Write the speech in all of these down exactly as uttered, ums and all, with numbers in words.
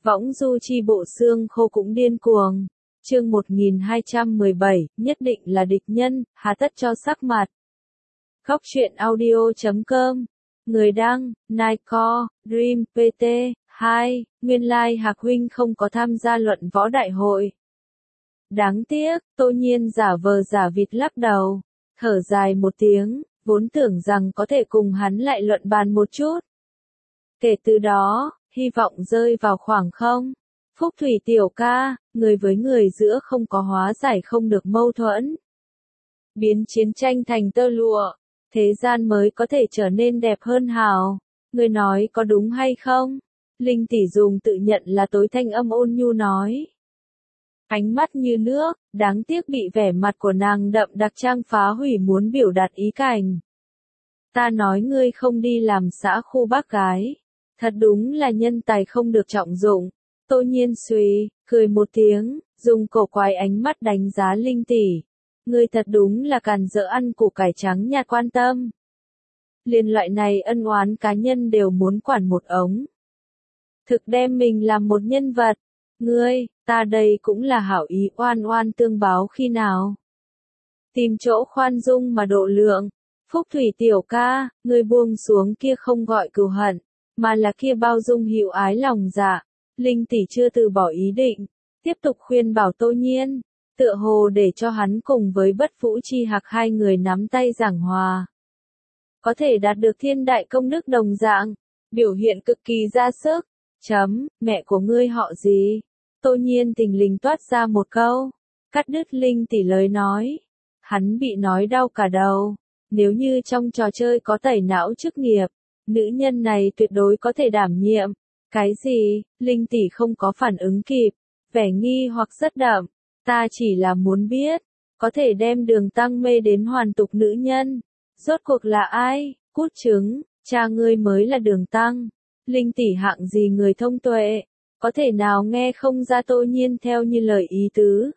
Võng du chi bộ xương khô cũng điên cuồng. Chương một nghìn hai trăm mười bảy, nhất định là địch nhân, hà tất cho sắc mặt. Góc truyện audio chấm com. Người đăng, Nightcore, Dream, pê tê, hai, nguyên lai like Hạc Huynh không có tham gia luận võ đại hội. Đáng tiếc, Tô Nhiên giả vờ giả vịt lắc đầu, thở dài một tiếng, vốn tưởng rằng có thể cùng hắn lại luận bàn một chút. Kể từ đó, hy vọng rơi vào khoảng không. Phúc Thủy tiểu ca, người với người giữa không có hóa giải không được mâu thuẫn. Biến chiến tranh thành tơ lụa, thế gian mới có thể trở nên đẹp hơn hào. Người nói có đúng hay không? Linh tỷ dùng tự nhận là tối thanh âm ôn nhu nói. Ánh mắt như nước, đáng tiếc bị vẻ mặt của nàng đậm đặc trang phá hủy muốn biểu đạt ý cảnh. Ta nói ngươi không đi làm xã khu bác gái. Thật đúng là nhân tài không được trọng dụng. Tô Nhiên suy, cười một tiếng, dùng cổ quái ánh mắt đánh giá Linh tỷ. Ngươi thật đúng là càn dỡ ăn củ cải trắng nhạt quan tâm. Liên loại này ân oán cá nhân đều muốn quản một ống. Thực đem mình làm một nhân vật. Ngươi, ta đây cũng là hảo ý oan oan tương báo khi nào. Tìm chỗ khoan dung mà độ lượng. Phúc Thủy tiểu ca, ngươi buông xuống kia không gọi cừu hận, mà là kia bao dung hữu ái lòng dạ. Linh tỷ chưa từ bỏ ý định, tiếp tục khuyên bảo Tô Nhiên, tựa hồ để cho hắn cùng với Bất Vũ Chi Hạc hai người nắm tay giảng hòa. Có thể đạt được thiên đại công đức đồng dạng, biểu hiện cực kỳ ra sức. Chấm, mẹ của ngươi họ gì? Tô Nhiên tình lình toát ra một câu, cắt đứt Linh tỷ lời nói. Hắn bị nói đau cả đầu, nếu như trong trò chơi có tẩy não chức nghiệp, nữ nhân này tuyệt đối có thể đảm nhiệm. Cái gì? Linh tỷ không có phản ứng kịp, vẻ nghi hoặc rất đậm. Ta chỉ là muốn biết, có thể đem Đường Tăng mê đến hoàn tục nữ nhân. Rốt cuộc là ai? Cút trứng, cha ngươi mới là Đường Tăng. Linh tỷ hạng gì người thông tuệ, có thể nào nghe không ra Tô Nhiên theo như lời ý tứ.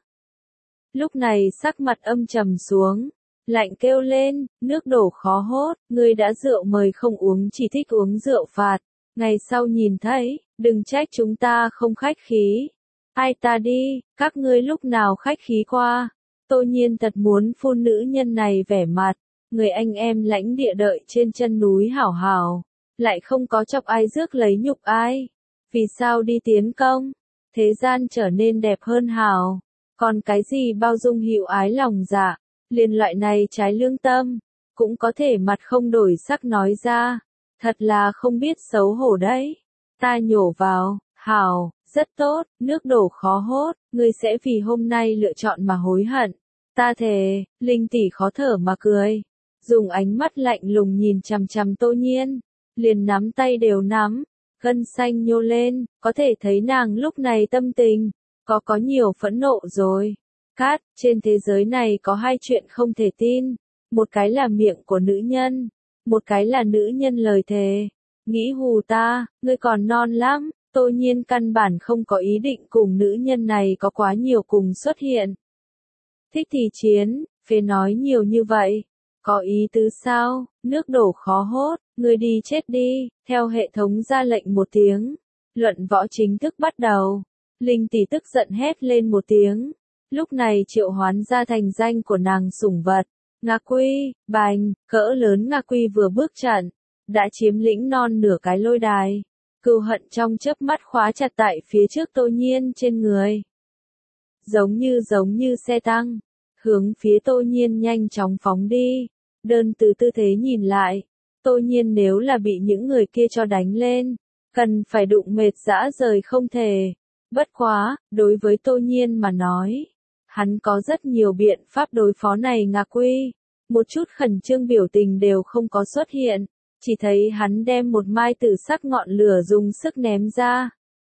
Lúc này sắc mặt âm trầm xuống, lạnh kêu lên, nước đổ khó hốt, ngươi đã rượu mời không uống chỉ thích uống rượu phạt. Ngày sau nhìn thấy, đừng trách chúng ta không khách khí. Ai ta đi, các ngươi lúc nào khách khí qua. Tô Nhiên thật muốn phun nữ nhân này vẻ mặt, người anh em lãnh địa đợi trên chân núi hảo hảo, lại không có chọc ai rước lấy nhục ai. Vì sao đi tiến công? Thế gian trở nên đẹp hơn hảo. Còn cái gì bao dung hữu ái lòng dạ, liền loại này trái lương tâm, cũng có thể mặt không đổi sắc nói ra. Thật là không biết xấu hổ đấy. Ta nhổ vào, hảo, rất tốt, nước đổ khó hốt, ngươi sẽ vì hôm nay lựa chọn mà hối hận. Ta thề, Linh tỷ khó thở mà cười. Dùng ánh mắt lạnh lùng nhìn chằm chằm Tô Nhiên, liền nắm tay đều nắm, gân xanh nhô lên, có thể thấy nàng lúc này tâm tình, có có nhiều phẫn nộ rồi. Cát, trên thế giới này có hai chuyện không thể tin, một cái là miệng của nữ nhân. Một cái là nữ nhân lời thề. Nghĩ hù ta, ngươi còn non lắm. Tô Nhiên căn bản không có ý định cùng nữ nhân này có quá nhiều cùng xuất hiện. Thích thì chiến, phế nói nhiều như vậy. Có ý tứ sao? Nước đổ khó hốt, ngươi đi chết đi. Theo hệ thống ra lệnh một tiếng, luận võ chính thức bắt đầu. Linh tỷ tức giận hét lên một tiếng. Lúc này triệu hoán ra thành danh của nàng sủng vật. Ngà Quy, bành, cỡ lớn Ngà Quy vừa bước trận, đã chiếm lĩnh non nửa cái lôi đài. Cừu hận trong chớp mắt khóa chặt tại phía trước Tô Nhiên trên người. Giống như giống như xe tăng, hướng phía Tô Nhiên nhanh chóng phóng đi. Đơn từ tư thế nhìn lại, Tô Nhiên nếu là bị những người kia cho đánh lên, cần phải đụng mệt dã rời không thể. Bất quá, đối với Tô Nhiên mà nói, hắn có rất nhiều biện pháp đối phó này Ngà Quy. Một chút khẩn trương biểu tình đều không có xuất hiện, chỉ thấy hắn đem một mai tử sắc ngọn lửa dùng sức ném ra.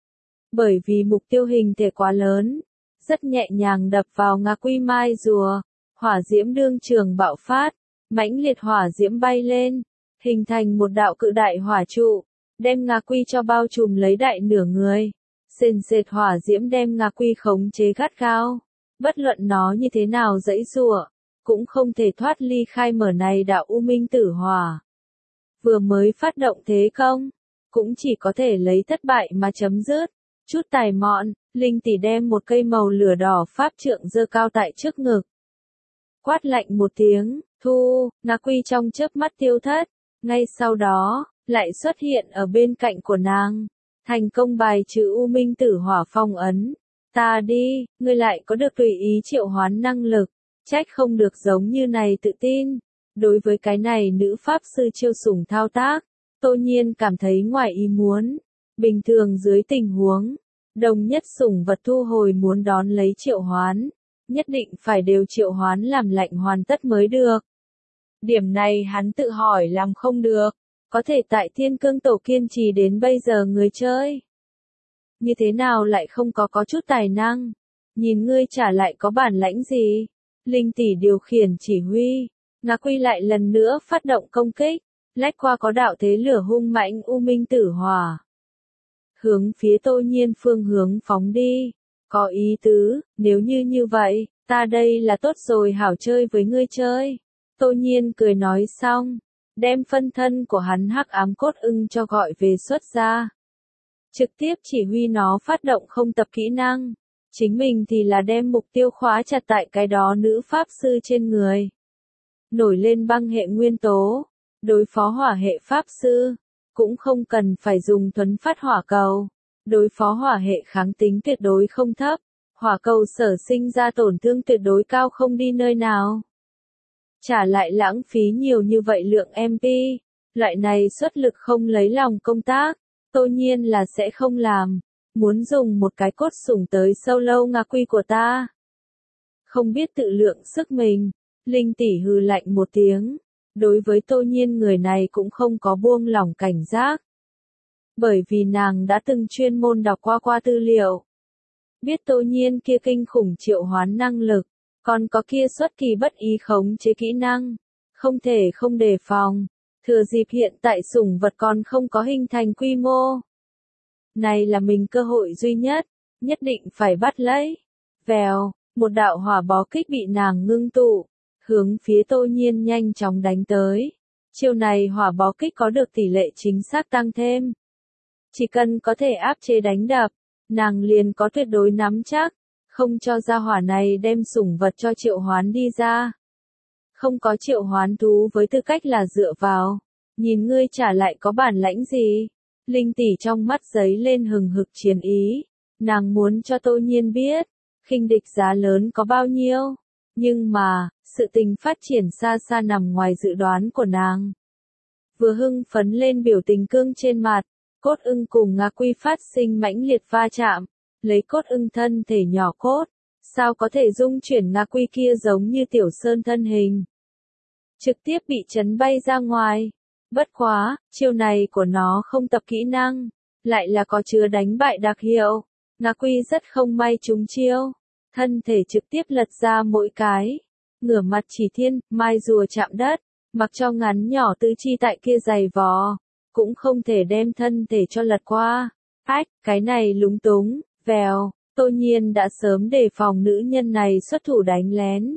Bởi vì mục tiêu hình thể quá lớn, rất nhẹ nhàng đập vào Ngà Quy mai rùa, hỏa diễm đương trường bạo phát, mãnh liệt hỏa diễm bay lên, hình thành một đạo cự đại hỏa trụ, đem Ngà Quy cho bao trùm lấy đại nửa người. Sền sệt hỏa diễm đem Ngà Quy khống chế gắt gao. Bất luận nó như thế nào giãy giụa, cũng không thể thoát ly khai mở này đạo u minh tử hỏa. Vừa mới phát động thế công, cũng chỉ có thể lấy thất bại mà chấm dứt. Chút tài mọn, Linh tỷ đem một cây màu lửa đỏ pháp trượng giơ cao tại trước ngực. Quát lạnh một tiếng, thu, ngà quy trong chớp mắt tiêu thất, ngay sau đó, lại xuất hiện ở bên cạnh của nàng. Thành công bài trừ U Minh Tử Hỏa phong ấn. Ta đi, ngươi lại có được tùy ý triệu hoán năng lực, trách không được giống như này tự tin. Đối với cái này nữ pháp sư chiêu sủng thao tác, Tô Nhiên cảm thấy ngoài ý muốn. Bình thường dưới tình huống, đồng nhất sủng vật thu hồi muốn đón lấy triệu hoán, nhất định phải đều triệu hoán làm lạnh hoàn tất mới được. Điểm này hắn tự hỏi làm không được, có thể tại Thiên Cương Tổ kiên trì đến bây giờ người chơi. Như thế nào lại không có có chút tài năng, nhìn ngươi trả lại có bản lãnh gì. Linh tỷ điều khiển chỉ huy, ngà quy lại lần nữa phát động công kích, lách qua có đạo thế lửa hung mãnh U Minh Tử Hỏa. Hướng phía Tô Nhiên phương hướng phóng đi, có ý tứ, nếu như như vậy, ta đây là tốt rồi hảo chơi với ngươi chơi. Tô Nhiên cười nói xong, đem phân thân của hắn hắc ám cốt ưng cho gọi về xuất ra. Trực tiếp chỉ huy nó phát động không tập kỹ năng, chính mình thì là đem mục tiêu khóa chặt tại cái đó nữ pháp sư trên người. Nổi lên băng hệ nguyên tố, đối phó hỏa hệ pháp sư, cũng không cần phải dùng thuấn phát hỏa cầu. Đối phó hỏa hệ kháng tính tuyệt đối không thấp, hỏa cầu sở sinh ra tổn thương tuyệt đối cao không đi nơi nào. Trả lại lãng phí nhiều như vậy lượng em pê, loại này xuất lực không lấy lòng công tác, Tô Nhiên là sẽ không làm. Muốn dùng một cái cốt sủng tới sâu lâu ngà quy của ta. Không biết tự lượng sức mình, Linh tỷ hừ lạnh một tiếng. Đối với Tô Nhiên người này cũng không có buông lỏng cảnh giác. Bởi vì nàng đã từng chuyên môn đọc qua qua tư liệu. Biết Tô Nhiên kia kinh khủng triệu hoán năng lực, còn có kia xuất kỳ bất ý khống chế kỹ năng. Không thể không đề phòng, thừa dịp hiện tại sủng vật còn không có hình thành quy mô. Này là mình cơ hội duy nhất, nhất định phải bắt lấy. Vèo, một đạo hỏa bó kích bị nàng ngưng tụ, hướng phía Tô Nhiên nhanh chóng đánh tới. Chiêu này hỏa bó kích có được tỷ lệ chính xác tăng thêm. Chỉ cần có thể áp chế đánh đập, nàng liền có tuyệt đối nắm chắc, không cho ra hỏa này đem sủng vật cho triệu hoán đi ra. Không có triệu hoán thú với tư cách là dựa vào, nhìn ngươi trả lại có bản lãnh gì. Linh tỷ trong mắt giấy lên hừng hực chiến ý, nàng muốn cho Tô Nhiên biết, khinh địch giá lớn có bao nhiêu, nhưng mà, sự tình phát triển xa xa nằm ngoài dự đoán của nàng. Vừa hưng phấn lên biểu tình cương trên mặt, cốt ưng cùng ngà quy phát sinh mãnh liệt va chạm, lấy cốt ưng thân thể nhỏ cốt, sao có thể dung chuyển ngà quy kia giống như tiểu sơn thân hình. Trực tiếp bị chấn bay ra ngoài. Bất quá, chiêu này của nó không tập kỹ năng, lại là có chứa đánh bại đặc hiệu. Ngà quy rất không may trúng chiêu, thân thể trực tiếp lật ra mỗi cái, ngửa mặt chỉ thiên, mai rùa chạm đất, mặc cho ngắn nhỏ tứ chi tại kia giày vò, cũng không thể đem thân thể cho lật qua. Ách, cái này lúng túng, vèo, Tô Nhiên đã sớm đề phòng nữ nhân này xuất thủ đánh lén.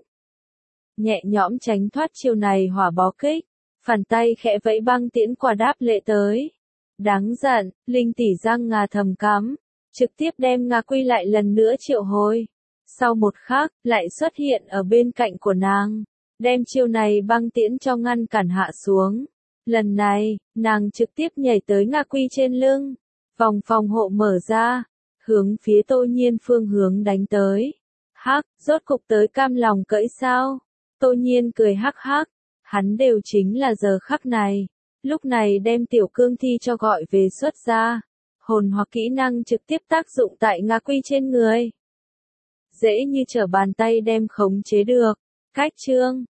Nhẹ nhõm tránh thoát chiêu này hỏa bó kích. Phản tay khẽ vẫy băng tiễn quả đáp lệ tới. Đáng giận, Linh tỷ răng ngà thầm cắm, trực tiếp đem ngà quy lại lần nữa triệu hồi. Sau một khắc, lại xuất hiện ở bên cạnh của nàng, đem chiêu này băng tiễn cho ngăn cản hạ xuống. Lần này, nàng trực tiếp nhảy tới ngà quy trên lưng, vòng phòng hộ mở ra, hướng phía Tô Nhiên phương hướng đánh tới. Hắc, rốt cục tới cam lòng cỡi sao? Tô Nhiên cười hắc hắc. Hắn đều chính là giờ khắc này, lúc này đem tiểu cương thi cho gọi về xuất ra, hồn hoặc kỹ năng trực tiếp tác dụng tại ngà quy trên người. Dễ như trở bàn tay đem khống chế được, cách chương,